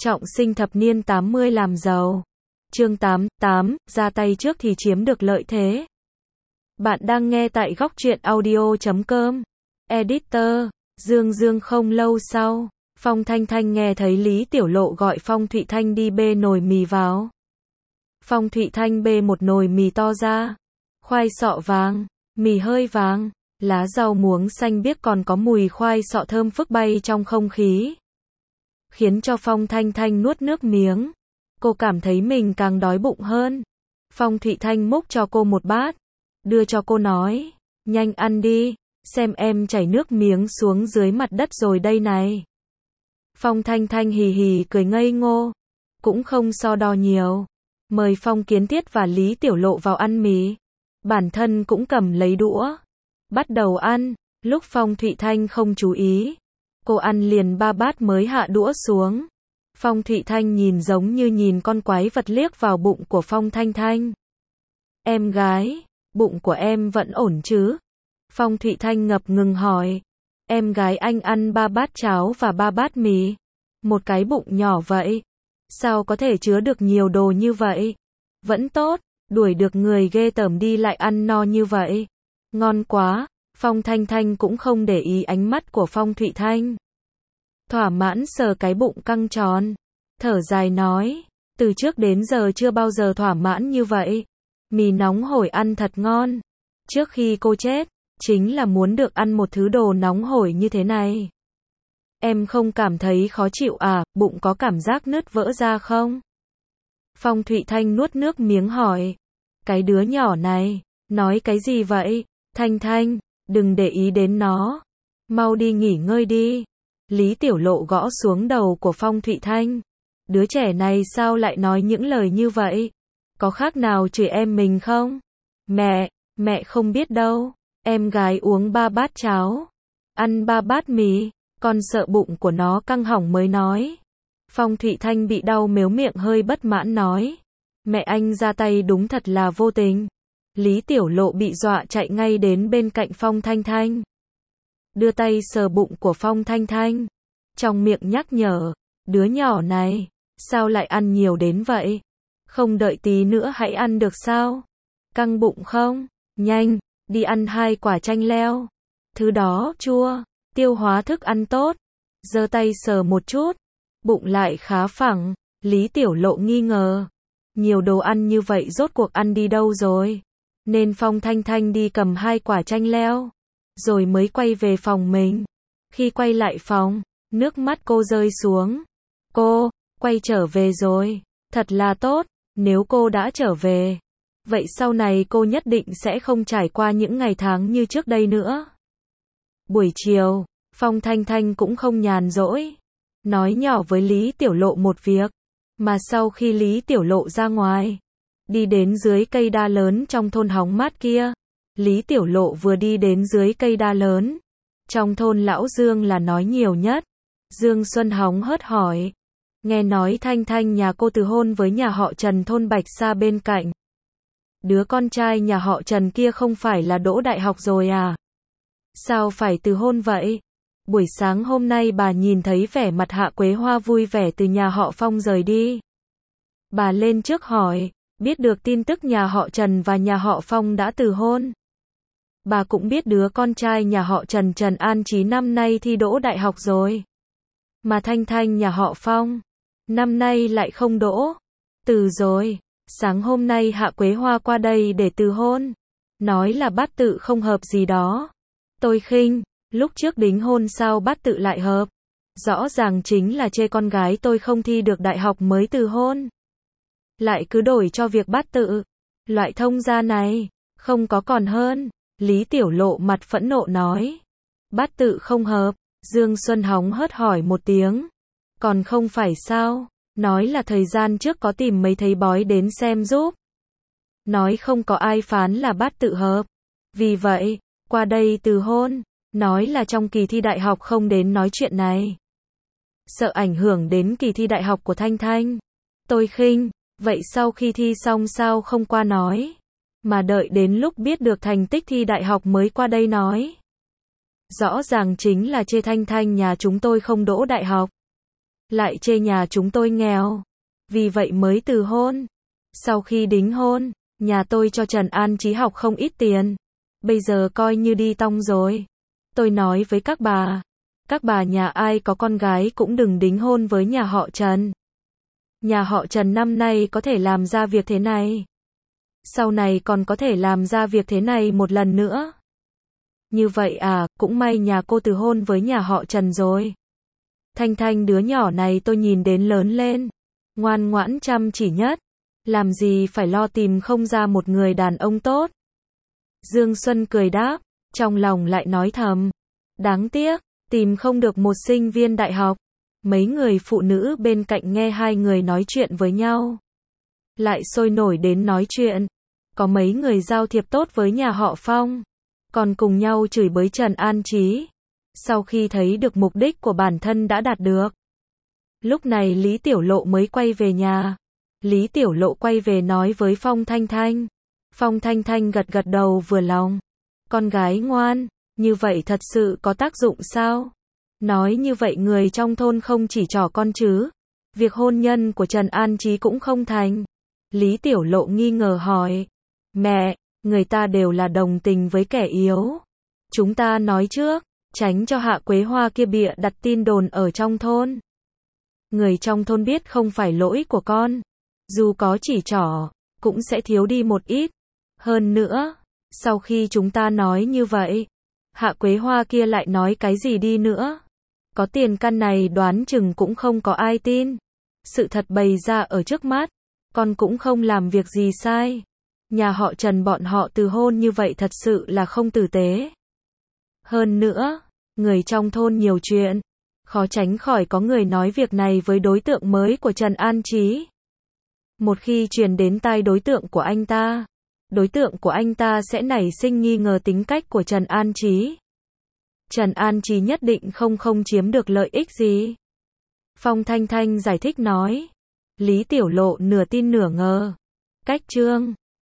Trọng sinh thập niên 80 làm giàu. Chương 8, ra tay trước thì chiếm được lợi thế. Bạn đang nghe tại góc truyện audio.com. Editor, Dương. Không lâu sau, Phong Thanh Thanh nghe thấy Lý Tiểu Lộ gọi Phong Thụy Thanh đi bê nồi mì vào. Phong Thụy Thanh bê một nồi mì to ra. Khoai sọ vàng, mì hơi vàng, lá rau muống xanh biếc còn có mùi khoai sọ thơm phức bay trong không khí, khiến cho Phong Thanh Thanh nuốt nước miếng. Cô cảm thấy mình càng đói bụng hơn. Phong Thụy Thanh múc cho cô một bát, đưa cho cô nói, nhanh ăn đi, xem em chảy nước miếng xuống dưới mặt đất rồi đây này. Phong Thanh Thanh hì hì cười ngây ngô, cũng không so đo nhiều, mời Phong Kiến Thiết và Lý Tiểu Lộ vào ăn mì. Bản thân cũng cầm lấy đũa, bắt đầu ăn. Lúc Phong Thụy Thanh không chú ý, cô ăn liền 3 bát mới hạ đũa xuống. Phong Thụy Thanh nhìn giống như nhìn con quái vật liếc vào bụng của Phong Thanh Thanh. Em gái, bụng của em vẫn ổn chứ? Phong Thụy Thanh ngập ngừng hỏi. Em gái anh ăn 3 bát cháo và 3 bát mì. Một cái bụng nhỏ vậy, sao có thể chứa được nhiều đồ như vậy? Vẫn tốt, đuổi được người ghê tởm đi lại ăn no như vậy. Ngon quá. Phong Thanh Thanh cũng không để ý ánh mắt của Phong Thụy Thanh. Thỏa mãn sờ cái bụng căng tròn, thở dài nói, từ trước đến giờ chưa bao giờ thỏa mãn như vậy. Mì nóng hổi ăn thật ngon. Trước khi cô chết, chính là muốn được ăn một thứ đồ nóng hổi như thế này. Em không cảm thấy khó chịu à, bụng có cảm giác nứt vỡ ra không? Phong Thụy Thanh nuốt nước miếng hỏi. Cái đứa nhỏ này, nói cái gì vậy? Thanh Thanh, đừng để ý đến nó. Mau đi nghỉ ngơi đi. Lý Tiểu Lộ gõ xuống đầu của Phong Thụy Thanh. Đứa trẻ này sao lại nói những lời như vậy? Có khác nào chửi em mình không? Mẹ không biết đâu. Em gái uống 3 bát cháo, ăn 3 bát mì, còn sợ bụng của nó căng hỏng mới nói. Phong Thụy Thanh bị đau méo miệng hơi bất mãn nói. Mẹ anh ra tay đúng thật là vô tình. Lý Tiểu Lộ bị dọa chạy ngay đến bên cạnh Phong Thanh Thanh, đưa tay sờ bụng của Phong Thanh Thanh, trong miệng nhắc nhở, đứa nhỏ này, sao lại ăn nhiều đến vậy? Không đợi tí nữa hãy ăn được sao? Căng bụng không? Nhanh, đi ăn 2 quả chanh leo. Thứ đó chua, tiêu hóa thức ăn tốt. Giơ tay sờ một chút, bụng lại khá phẳng. Lý Tiểu Lộ nghi ngờ, nhiều đồ ăn như vậy rốt cuộc ăn đi đâu rồi? Nên Phong Thanh Thanh đi cầm 2 quả chanh leo, rồi mới quay về phòng mình. Khi quay lại phòng, nước mắt cô rơi xuống. Cô, quay trở về rồi, thật là tốt. Nếu cô đã trở về, vậy sau này cô nhất định sẽ không trải qua những ngày tháng như trước đây nữa. Buổi chiều, Phong Thanh Thanh cũng không nhàn rỗi, nói nhỏ với Lý Tiểu Lộ một việc. Mà sau khi Lý Tiểu Lộ ra ngoài, đi đến dưới cây đa lớn trong thôn hóng mát kia. Lý Tiểu Lộ vừa đi đến dưới cây đa lớn, trong thôn lão Dương là nói nhiều nhất. Dương Xuân hóng hớt hỏi, nghe nói Thanh Thanh nhà cô từ hôn với nhà họ Trần thôn Bạch Sa bên cạnh. Đứa con trai nhà họ Trần kia không phải là đỗ đại học rồi à? Sao phải từ hôn vậy? Buổi sáng hôm nay bà nhìn thấy vẻ mặt Hạ Quế Hoa vui vẻ từ nhà họ Phong rời đi. Bà lên trước hỏi, biết được tin tức nhà họ Trần và nhà họ Phong đã từ hôn. Bà cũng biết đứa con trai nhà họ Trần Trần An Chí năm nay thi đỗ đại học rồi. Mà Thanh Thanh nhà họ Phong, năm nay lại không đỗ. Từ rồi, sáng hôm nay Hạ Quế Hoa qua đây để từ hôn. Nói là bát tự không hợp gì đó. Tôi khinh, lúc trước đính hôn sao bát tự lại hợp? Rõ ràng chính là chê con gái tôi không thi được đại học mới từ hôn. Lại cứ đổi cho việc bát tự. Loại thông gia này, không có còn hơn. Lý Tiểu Lộ mặt phẫn nộ nói. Bát tự không hợp. Dương Xuân hóng hớt hỏi một tiếng. Còn không phải sao? Nói là thời gian trước có tìm mấy thầy bói đến xem giúp. Nói không có ai phán là bát tự hợp. Vì vậy, qua đây từ hôn. Nói là trong kỳ thi đại học không đến nói chuyện này. Sợ ảnh hưởng đến kỳ thi đại học của Thanh Thanh. Tôi khinh, vậy sau khi thi xong sao không qua nói? Mà đợi đến lúc biết được thành tích thi đại học mới qua đây nói. Rõ ràng chính là chê Thanh Thanh nhà chúng tôi không đỗ đại học. lại chê nhà chúng tôi nghèo, vì vậy mới từ hôn. Sau khi đính hôn, nhà tôi cho Trần An Chí học không ít tiền, bây giờ coi như đi tong rồi. Tôi nói với các bà nhà ai có con gái cũng đừng đính hôn với nhà họ Trần. Nhà họ Trần năm nay có thể làm ra việc thế này, sau này còn có thể làm ra việc thế này một lần nữa. Như vậy à, cũng may nhà cô từ hôn với nhà họ Trần rồi. Thanh Thanh đứa nhỏ này tôi nhìn đến lớn lên, ngoan ngoãn chăm chỉ nhất, làm gì phải lo tìm không ra một người đàn ông tốt. Dương Xuân cười đáp, trong lòng lại nói thầm, đáng tiếc, tìm không được một sinh viên đại học. Mấy người phụ nữ bên cạnh nghe hai người nói chuyện với nhau, lại sôi nổi đến nói chuyện. Có mấy người giao thiệp tốt với nhà họ Phong, còn cùng nhau chửi bới Trần An Chí. Sau khi thấy được mục đích của bản thân đã đạt được, lúc này Lý Tiểu Lộ mới quay về nhà. Lý Tiểu Lộ quay về nói với Phong Thanh Thanh. Phong Thanh Thanh gật gật đầu vừa lòng. Con gái ngoan, như vậy thật sự có tác dụng sao? Nói như vậy người trong thôn không chỉ trò con chứ? Việc hôn nhân của Trần An Chí cũng không thành. Lý Tiểu Lộ nghi ngờ hỏi. Mẹ, người ta đều là đồng tình với kẻ yếu. Chúng ta nói trước, tránh cho Hạ Quế Hoa kia bịa đặt tin đồn ở trong thôn. Người trong thôn biết không phải lỗi của con, dù có chỉ trỏ, cũng sẽ thiếu đi một ít. Hơn nữa, sau khi chúng ta nói như vậy, Hạ Quế Hoa kia lại nói cái gì đi nữa. Có tiền căn này đoán chừng cũng không có ai tin. Sự thật bày ra ở trước mắt, con cũng không làm việc gì sai. Nhà họ Trần bọn họ từ hôn như vậy thật sự là không tử tế. Hơn nữa, người trong thôn nhiều chuyện, khó tránh khỏi có người nói việc này với đối tượng mới của Trần An Chí. Một khi truyền đến tai đối tượng của anh ta sẽ nảy sinh nghi ngờ tính cách của Trần An Chí. Trần An Chí nhất định không chiếm được lợi ích gì. Phong Thanh Thanh giải thích nói. Lý Tiểu Lộ nửa tin nửa ngờ. Cách chương